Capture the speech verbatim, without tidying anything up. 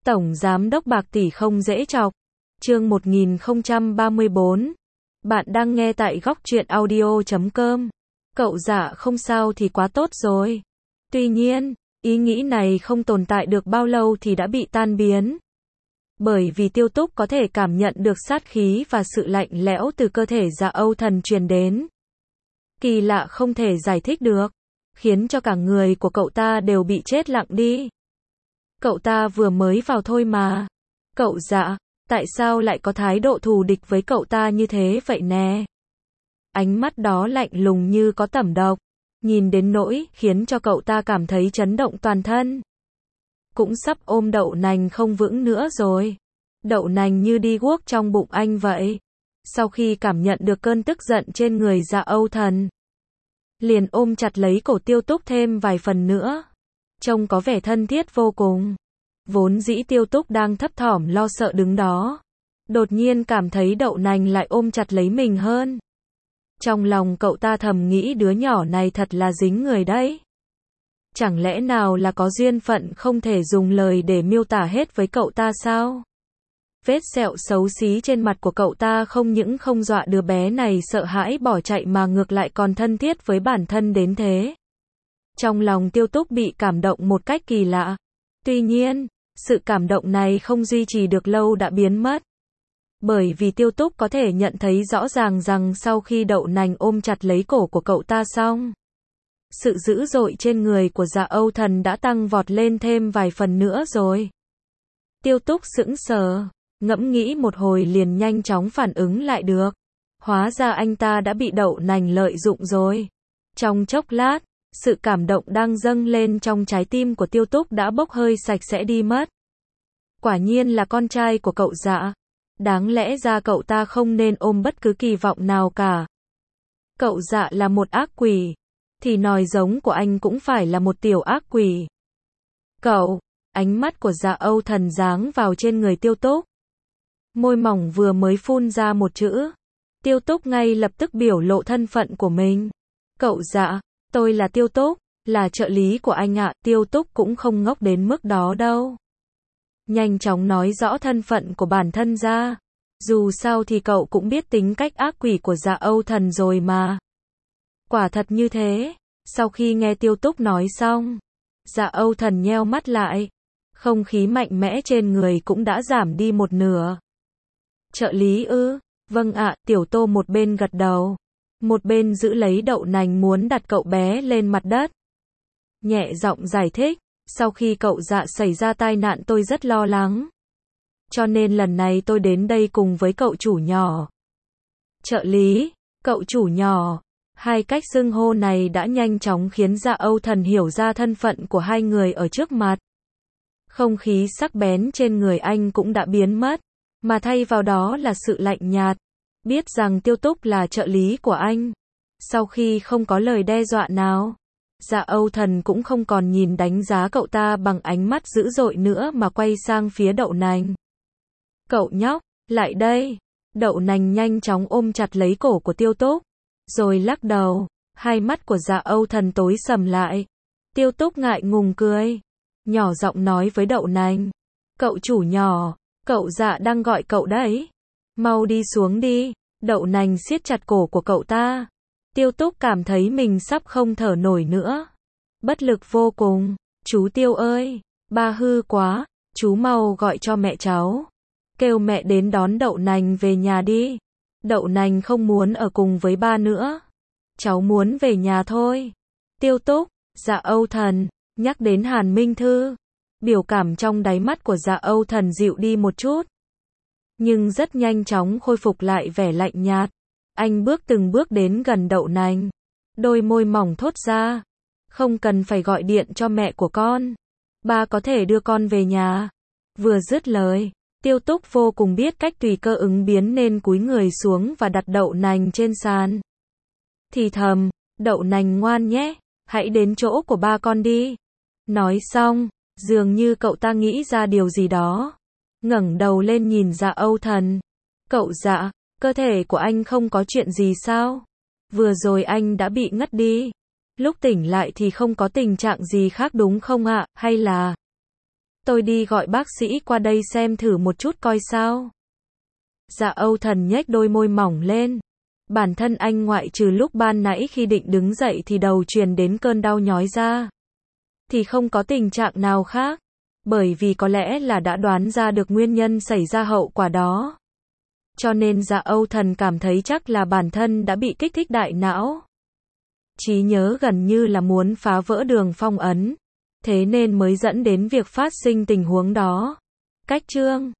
Tổng Giám đốc bạc tỷ không dễ chọc. Chương một nghìn không trăm ba mươi bốn. Bạn đang nghe tại góc truyện audio chấm com. Cậu dạ không sao thì quá tốt rồi. Tuy nhiên, ý nghĩ này không tồn tại được bao lâu thì đã bị tan biến. Bởi vì Tiêu Túc có thể cảm nhận được sát khí và sự lạnh lẽo từ cơ thể Dạ Âu Thần truyền đến. Kỳ lạ không thể giải thích được, khiến cho cả người của cậu ta đều bị chết lặng đi. Cậu ta vừa mới vào thôi mà. Cậu dạ, tại sao lại có thái độ thù địch với cậu ta như thế vậy nè? Ánh mắt đó lạnh lùng như có tẩm độc, nhìn đến nỗi khiến cho cậu ta cảm thấy chấn động toàn thân. Cũng sắp ôm đậu nành không vững nữa rồi. Đậu nành như đi guốc trong bụng anh vậy. Sau khi cảm nhận được cơn tức giận trên người Dạ Âu Thần, liền ôm chặt lấy cổ Tiêu Túc thêm vài phần nữa. Trông có vẻ thân thiết vô cùng. Vốn dĩ Tiêu Túc đang thấp thỏm lo sợ đứng đó, đột nhiên cảm thấy đậu nành lại ôm chặt lấy mình hơn. Trong lòng cậu ta thầm nghĩ đứa nhỏ này thật là dính người đấy. Chẳng lẽ nào là có duyên phận không thể dùng lời để miêu tả hết với cậu ta sao? Vết sẹo xấu xí trên mặt của cậu ta không những không dọa đứa bé này sợ hãi bỏ chạy mà ngược lại còn thân thiết với bản thân đến thế. Trong lòng Tiêu Túc bị cảm động một cách kỳ lạ. Tuy nhiên, sự cảm động này không duy trì được lâu đã biến mất. Bởi vì Tiêu Túc có thể nhận thấy rõ ràng rằng sau khi đậu nành ôm chặt lấy cổ của cậu ta xong, sự dữ dội trên người của Dạ Âu Thần đã tăng vọt lên thêm vài phần nữa rồi. Tiêu Túc sững sờ, ngẫm nghĩ một hồi liền nhanh chóng phản ứng lại được. Hóa ra anh ta đã bị đậu nành lợi dụng rồi. Trong chốc lát, sự cảm động đang dâng lên trong trái tim của Tiêu Túc đã bốc hơi sạch sẽ đi mất. Quả nhiên là con trai của cậu Dạ. Đáng lẽ ra cậu ta không nên ôm bất cứ kỳ vọng nào cả. Cậu Dạ là một ác quỷ, thì nòi giống của anh cũng phải là một tiểu ác quỷ. Cậu, ánh mắt của Dạ Âu Thần giáng vào trên người Tiêu Túc. Môi mỏng vừa mới phun ra một chữ, Tiêu Túc ngay lập tức biểu lộ thân phận của mình. Cậu Dạ, tôi là Tiêu Túc, là trợ lý của anh ạ. Tiêu Túc cũng không ngốc đến mức đó đâu. Nhanh chóng nói rõ thân phận của bản thân ra. Dù sao thì cậu cũng biết tính cách ác quỷ của Dạ Âu Thần rồi mà. Quả thật như thế. Sau khi nghe Tiêu Túc nói xong, Dạ Âu Thần nheo mắt lại. Không khí mạnh mẽ trên người cũng đã giảm đi một nửa. Trợ lý ư? Vâng ạ. Tiểu Tô một bên gật đầu, một bên giữ lấy đậu nành muốn đặt cậu bé lên mặt đất. Nhẹ giọng giải thích. Sau khi cậu Dạ xảy ra tai nạn tôi rất lo lắng. Cho nên lần này tôi đến đây cùng với cậu chủ nhỏ. Trợ lý, cậu chủ nhỏ. Hai cách xưng hô này đã nhanh chóng khiến Dạ Âu Thần hiểu ra thân phận của hai người ở trước mặt. Không khí sắc bén trên người anh cũng đã biến mất, mà thay vào đó là sự lạnh nhạt. Biết rằng Tiêu Túc là trợ lý của anh. Sau khi không có lời đe dọa nào, Dạ Âu Thần cũng không còn nhìn đánh giá cậu ta bằng ánh mắt dữ dội nữa mà quay sang phía đậu nành. Cậu nhóc, lại đây. Đậu nành nhanh chóng ôm chặt lấy cổ của Tiêu Túc, rồi lắc đầu. Hai mắt của Dạ Âu Thần tối sầm lại. Tiêu Túc ngại ngùng cười, nhỏ giọng nói với đậu nành. Cậu chủ nhỏ, cậu Dạ đang gọi cậu đấy. Mau đi xuống đi. Đậu nành siết chặt cổ của cậu ta. Tiêu Túc cảm thấy mình sắp không thở nổi nữa. Bất lực vô cùng. Chú Tiêu ơi, ba hư quá, chú mau gọi cho mẹ cháu. Kêu mẹ đến đón đậu nành về nhà đi. Đậu nành không muốn ở cùng với ba nữa. Cháu muốn về nhà thôi. Tiêu Túc, Dạ Âu Thần, nhắc đến Hàn Minh Thư. Biểu cảm trong đáy mắt của Dạ Âu Thần dịu đi một chút. Nhưng rất nhanh chóng khôi phục lại vẻ lạnh nhạt. Anh bước từng bước đến gần đậu nành. Đôi môi mỏng thốt ra. Không cần phải gọi điện cho mẹ của con. Ba có thể đưa con về nhà. Vừa dứt lời, Tiêu Túc vô cùng biết cách tùy cơ ứng biến nên cúi người xuống và đặt đậu nành trên sàn. Thì thầm, đậu nành ngoan nhé, hãy đến chỗ của ba con đi. Nói xong, dường như cậu ta nghĩ ra điều gì đó. Ngẩng đầu lên nhìn Dạ Âu Thần. Cậu Dạ, cơ thể của anh không có chuyện gì sao? Vừa rồi anh đã bị ngất đi. Lúc tỉnh lại thì không có tình trạng gì khác đúng không ạ? Hay là Tôi đi gọi bác sĩ qua đây xem thử một chút coi sao. Dạ Âu Thần nhếch đôi môi mỏng lên. Bản thân anh ngoại trừ lúc ban nãy khi định đứng dậy thì đầu truyền đến cơn đau nhói ra, thì không có tình trạng nào khác. Bởi vì có lẽ là đã đoán ra được nguyên nhân xảy ra hậu quả đó. Cho nên Dạ Âu Thần cảm thấy chắc là bản thân đã bị kích thích đại não. Trí nhớ gần như là muốn phá vỡ đường phong ấn. Thế nên mới dẫn đến việc phát sinh tình huống đó. Cách chương